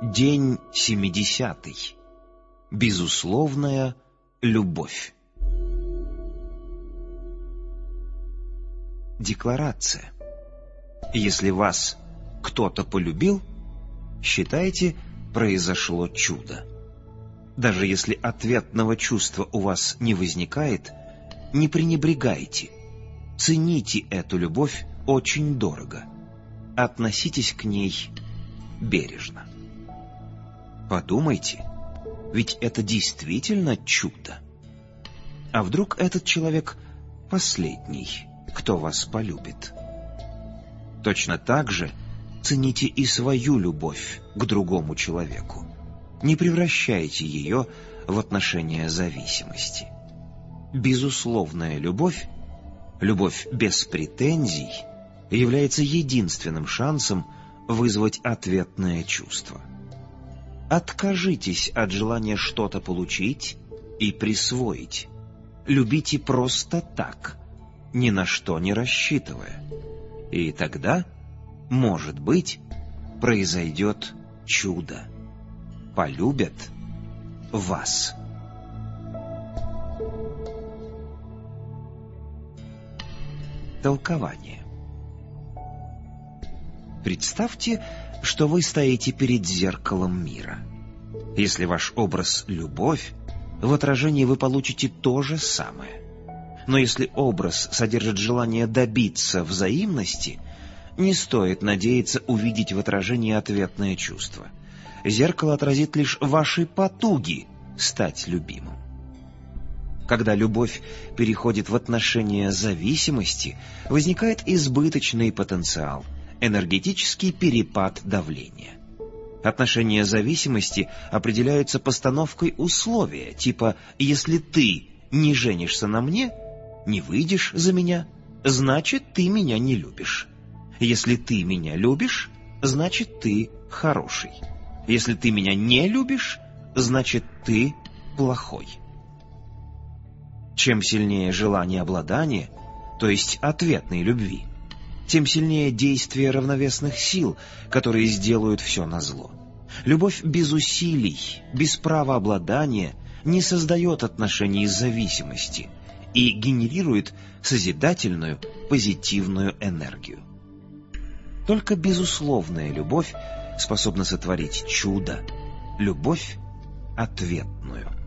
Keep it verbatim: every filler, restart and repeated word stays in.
День семидесятый. Безусловная любовь. Декларация. Если вас кто-то полюбил, считайте, произошло чудо. Даже если ответного чувства у вас не возникает, не пренебрегайте. Цените эту любовь очень дорого. Относитесь к ней бережно. Подумайте, ведь это действительно чудо. А вдруг этот человек последний, кто вас полюбит? Точно так же цените и свою любовь к другому человеку. Не превращайте ее в отношения зависимости. Безусловная любовь, любовь без претензий, является единственным шансом вызвать ответное чувство. Откажитесь от желания что-то получить и присвоить. Любите просто так, ни на что не рассчитывая. И тогда, может быть, произойдет чудо. Полюбят вас. Толкование. Представьте, что вы стоите перед зеркалом мира. Если ваш образ — любовь, в отражении вы получите то же самое. Но если образ содержит желание добиться взаимности, не стоит надеяться увидеть в отражении ответное чувство. Зеркало отразит лишь ваши потуги стать любимым. Когда любовь переходит в отношения зависимости, возникает избыточный потенциал, энергетический перепад давления. Отношения зависимости определяются постановкой условия, типа «если ты не женишься на мне, не выйдешь за меня, значит, ты меня не любишь. Если ты меня любишь, значит, ты хороший. Если ты меня не любишь, значит, ты плохой». Чем сильнее желание обладания, то есть ответной любви, тем сильнее действие равновесных сил, которые сделают все назло. Любовь без усилий, без права обладания не создает отношений зависимости и генерирует созидательную, позитивную энергию. Только безусловная любовь способна сотворить чудо, любовь ответную.